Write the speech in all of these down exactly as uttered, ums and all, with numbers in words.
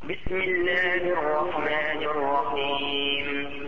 بسم الله الرحمن الرحيم.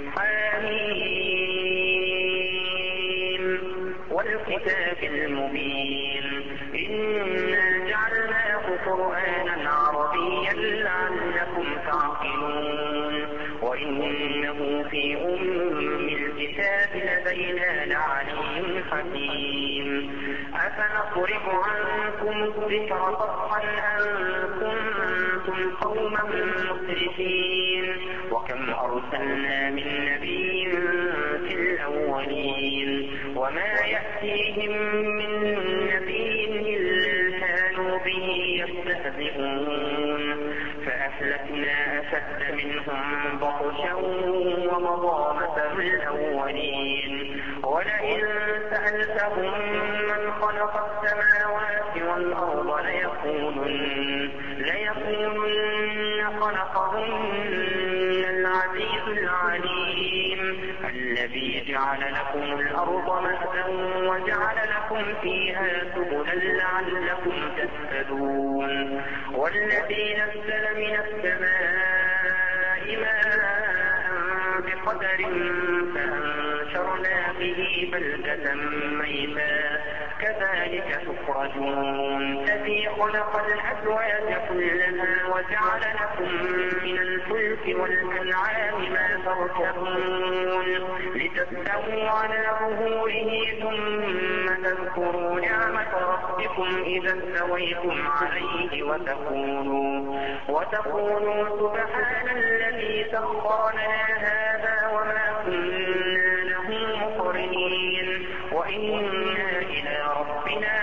حميم والكتاب المبين إنا جعلناه قرآنا عربيا لعلكم تعقلون وإنه في أم الكتاب لدينا لعلي حكيم. أفنصرف عنكم الذكر صفحا أن كنتم قوما مسرفين وكم أرسلنا من نبي في الأولين وما يأتيهم من نبي إلا كانوا به يستهزئون فأهلكنا أشد منهم بطشا ومضى مثل الأولين ولئن سألتهم من خلق السماوات والأرض ليقولن ليقولن خلقهن العزيز العليم الذي جعل لكم الأرض مهدا وجعل لكم فيها سبلا لعلكم تهتدون والذي نزل من السماء ماء بقدر فأنشرنا به بلدة ميتا كذلك تخرجون الذي خلق الأزواج كلها وجعل لكم من الفلك والأنعام ما تركبون لتستووا على ظهوره ثم تذكروا نعمة ربكم إذا استويتم عليه وتقولوا وتقولوا سبحان الذي سخر لنا هذا وما كنا له مقرنين وإنا إلى ربنا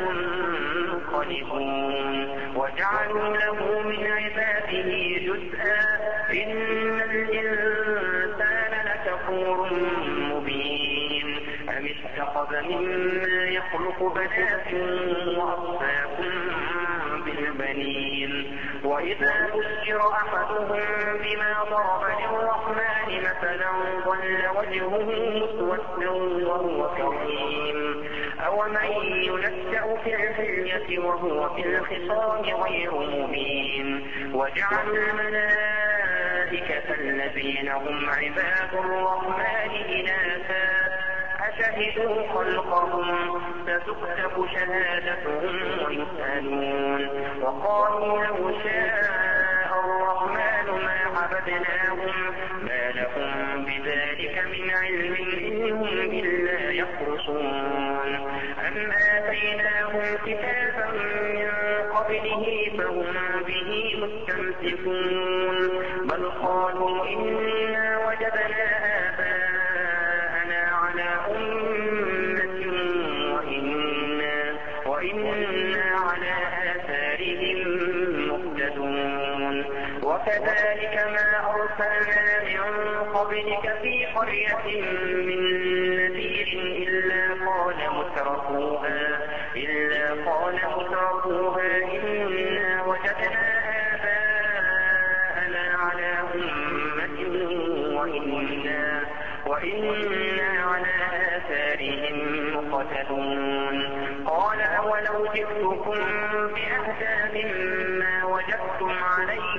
لمنقلبون وجعلوا له من عباده جزءا إن الإنسان لكفور مبين أم اتخذ مما يخلق بنات وأصفاكم بالبنين وإذا بشر أحدهم بما ضرب للرحمن مثلا ظل وجهه مسودا وهو كظيم أومن ينشأ في الحلية وهو في الخصام غير مبين وجعلوا الملائكة الذين هم عباد الرحمن إناثا أشهدوا خلقهم ستكتب شهادتهم ويسألون وقالوا لو شاء الرحمن ما عبدناهم ما لهم بذلك من علم إنهم إلا يخرصون أم آتيناهم كتابا من قبله فهم به مستمسكون بل قالوا إنا وجدنا آباءنا على أمة وإنا, وإنا على آثارهم مقتدون وكذلك ما أرسلنا من قبلك في قرية من نذير إلا قال مترفوها إلا قال مترفوها إنا وجدنا آباءنا على أمة وإنا, وإنا على آثارهم مقتدون قال أولو جئتكم بأهدى مما وجدتم عليه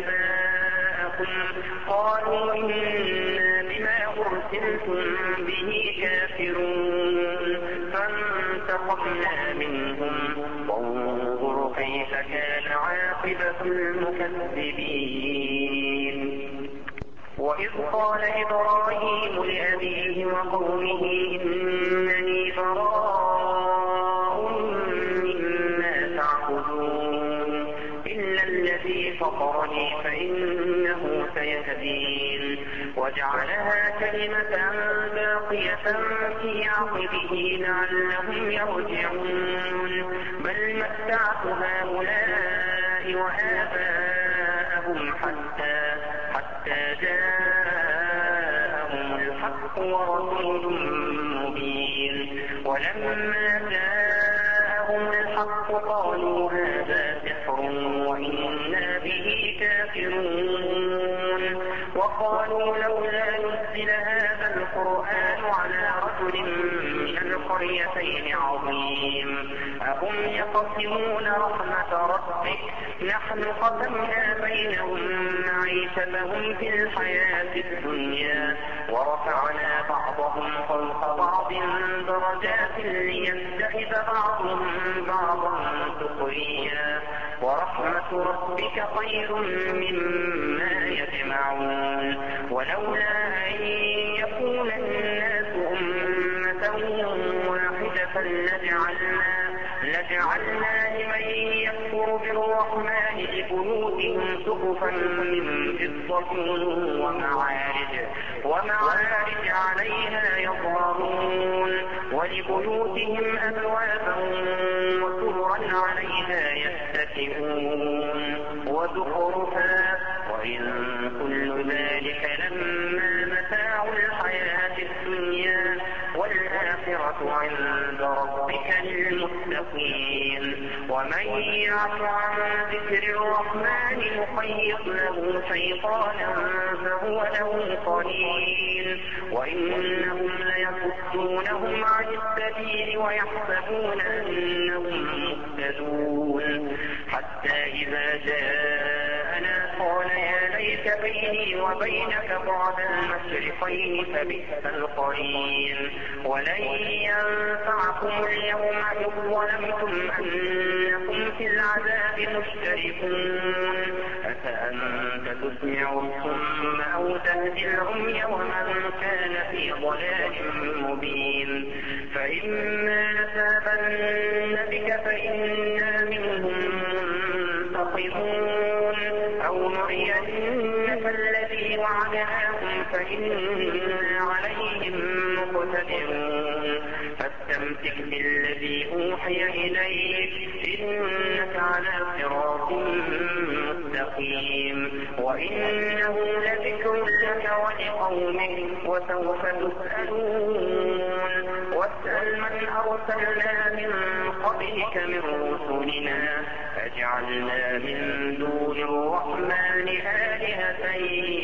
آباءكم قالوا إنا بما أرسلتم به كافرون فانتقمنا منهم وانظر كيف كان عاقبة المكذبين وإذ قال إبراهيم لأبيه وقومه إنني براء مما تعبدون إلا الذي فطرني فإنه سيهدين وجعلها كلمة باقية في عقبه لعلهم يرجعون بل متعت هؤلاء وآباءهم حتى حتى جاءهم الحق ورسول مبين ولما جاءهم الحق قالوا هذا سحر وإنا به كافرون وقالوا لولا نزل هذا القرآن على رجل من القريتين عظيم. أهم يقسمون رحمة ربك نحن قسمنا بينهم معيشتهم في الحياة الدنيا ورفعنا بعضهم فوق بعض درجات ليتخذ بعضهم بعضا سخريا ورحمة ربك خير مما يجمعون. ولولا أن يكون الناس أمة واحدة لجعلنا لجعلنا لمن يكفر بالرحمن لبيوتهم سقفا من فضة ومعارج ومعارج عليها يظهرون ولبيوتهم أبوابا وسررا عليها يتكئون وزخرفا وإن كل ذلك لما متاع الحياة الدنيا والآخرة عند ربك للمتقين. ومن يعش عن ذكر الرحمن نقيض له شيطانا فهو له قرين وإنهم ليصدونهم عن السبيل ويحسبون أنهم مهتدون حتى إذا جاءنا قال يا ليت بيني وبينك بعد المشرقين فبئس القرين. ولن ينفعكم اليوم إذ ظلمتم أنكم في العذاب مشتركون أفأنت تسمع الصم أو تهدي العمي ومن كان في ضلال مبين. فإما نتابن بك فإنا منهم منتقمون أو نرينك الذي وعدناهم فإنا عليهم مقتدرون. فاستمسك بالذي أوحي إليك إنك على صراط مستقيم وإنه لذكر لك ولقومك وسوف تسألون. واسأل من أرسلنا من قبلك من رسلنا أجعلنا من دون الرحمن آلهة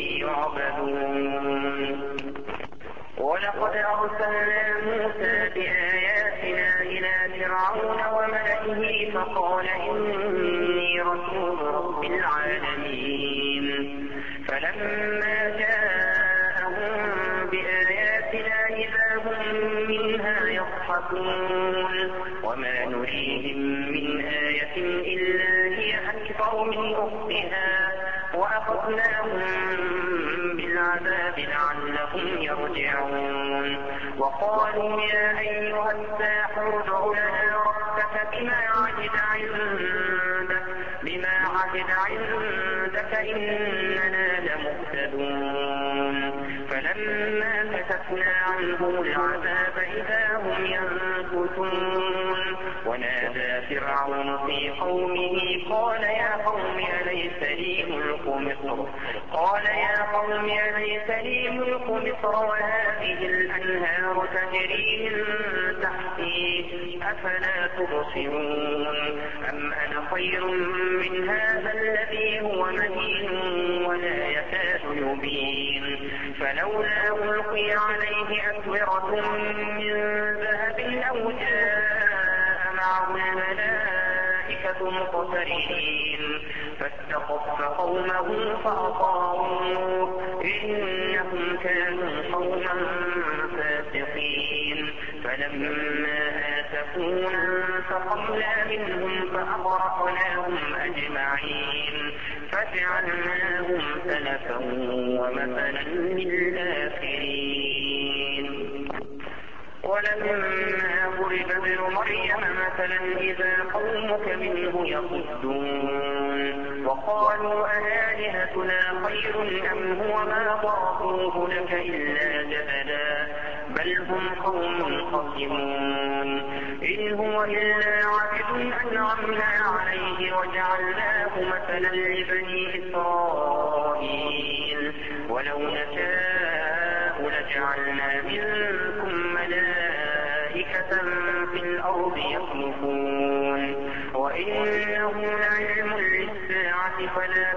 يعبدون. ولقد أرسلنا موسى بآياتنا إلى فرعون وملئه فقال إني رسول رب العالمين. فلما جاءهم بآياتنا إذا هم منها يضحكون وما نريهم من آية إلا هي أكبر من أختها وأخذناهم بالعذاب لعلهم يرجعون. وقالوا يا أيها الساحر ادع لنا ربك بما عهد عندك بما عهد عندك إننا لمهتدون. فلما كشفنا عنهم العذاب إذا هم ينكثون. ونادى فرعون في قومه قال يا قوم أليس لي ملك مصر قال يا قوم أليس لي ملك مصر وهذه الأنهار تجري من تحتي أفلا تبصرون. أم أنا خير من هذا الذي هو مهين ولا يكاد يبين. فلولا ألقي عليه أسورة من ذهب أو جاء معه الملائكة مقترنين فاستخف قومه فأطاعوه إنهم كانوا قوما فاسقين. فلما آسفونا انتقمنا منهم فأغرقناهم أجمعين فجعلناهم سلفا ومثلا للآخرين. ولما ضرب ابن مريم مثلا إذا قومك منه يصدون وقالوا أآلهتنا خير أم هو ما ضربوه لك إلا جدلا بل هم قوم خصمون. إن هو إلا عبد أنعمنا عليه وجعلناه مثلا لبني إسرائيل ولو نشاء لجعلنا منكم ملائكة في الأرض يخلفون وإنه لعلم للساعة فلا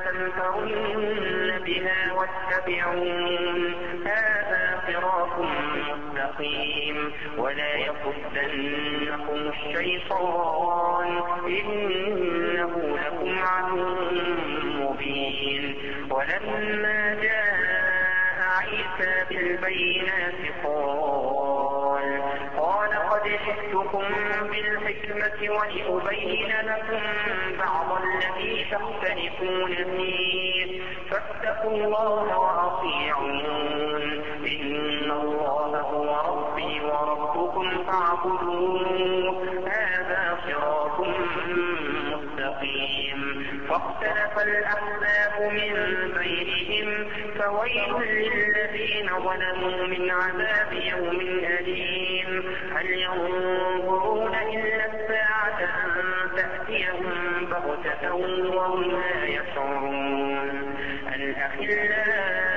تمترن بها واتبعون هذا صراط مستقيم. مستقيم ولا يصدنكم الشيطان إنه لكم عدو مبين. ولما جاء عيسى بالبينات قال قال قد جئتكم بالحكمة ولأبين لكم بعض الذي تختلفون فيه فاتقوا الله وأطيعون إن الله هو ربي وربكم فاعبدوه هذا صراط مستقيم. فاختلف الأحزاب من بينهم فويل للذين ظلموا من عذاب يوم أليم. هل ينظرون إلا الساعة أن تأتيهم بغتة وهم لا يشعرون. الأخلاء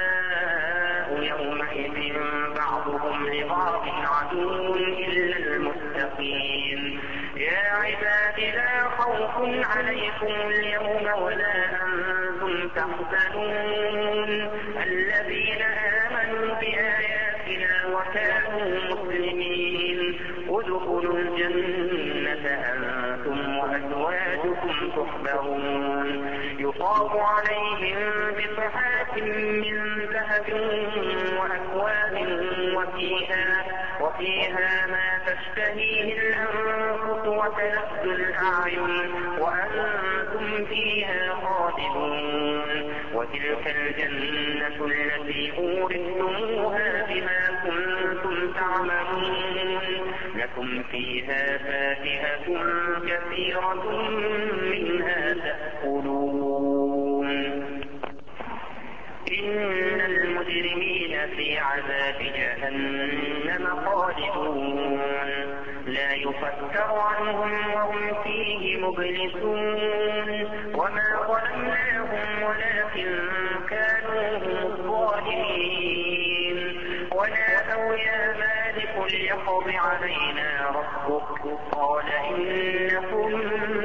يومئذ بعضهم لبعض عدو إلا المتقين. يا عباد لا خوف عليكم اليوم ولا أنتم تحزنون الذين آمنوا بآياتنا وكانوا مسلمين ادخلوا الجنة أنتم وأزواجكم تحبرون يطاف عليهم بصحاف من ذهب وأكواب وفيها, وفيها ما تشتهيه الأنفس وتلذ الأعين وأنتم فيها خالدون. وتلك الجنة التي أورثتموها بما كنتم تعملون لكم فيها فاكهة كثيرة منها تأكلون. إن المجرمين في عذاب جهنم خالدون لا يفتر عنهم وهم فيه مبلسون. وما ظلمناهم ولكن كانوا هم الظالمين. ونادوا يا مالك ليقض علينا ربك قال إنكم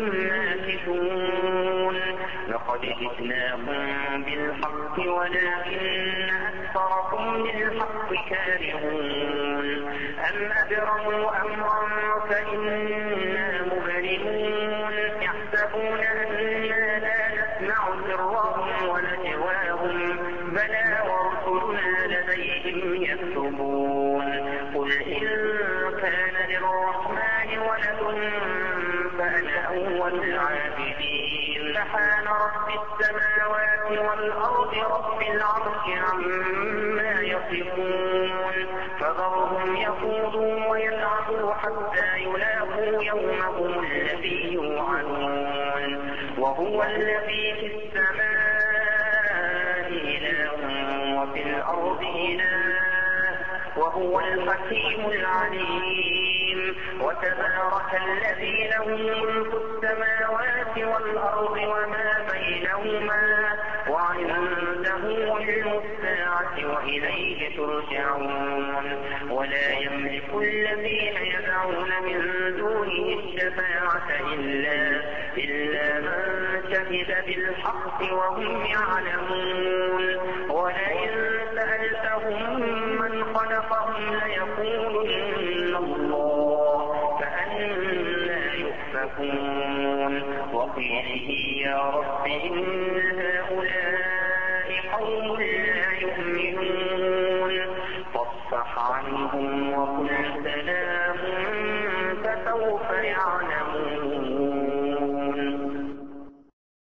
ماكثون. لقد جئناكم بالحق ولكن أكثركم للحق كارهون. أم أبرموا أمرا فإنا مبرمون يحسبون أننا لا نسمع سرهم ونجواهم بلى ورسلنا لديهم يكتبون. قل إن كان للرحمن ولد فأنا أول العابدين. سبحان رب السماوات والأرض رب العرش عما يصفون. فذرهم يخوضوا ويلعبوا حتى يلاقوا يومهم الذي يوعدون. وهو الذي في السماء إله وفي الأرض إله وهو الحكيم العليم. وتبارك الذي له ملك السماوات والأرض وما بينهما وعنده علم الساعة وإليه ترجعون. ولا يملك الذين يدعون من دونه الشفاعة إلا, إلا من شهد بالحق وهم يعلمون. ولئن سألتهم من خلقهم ليقولن الله فأنى يؤفكون. وقيله يا رب إن هؤلاء قوم لا يؤمنون فاصفح عنهم وقل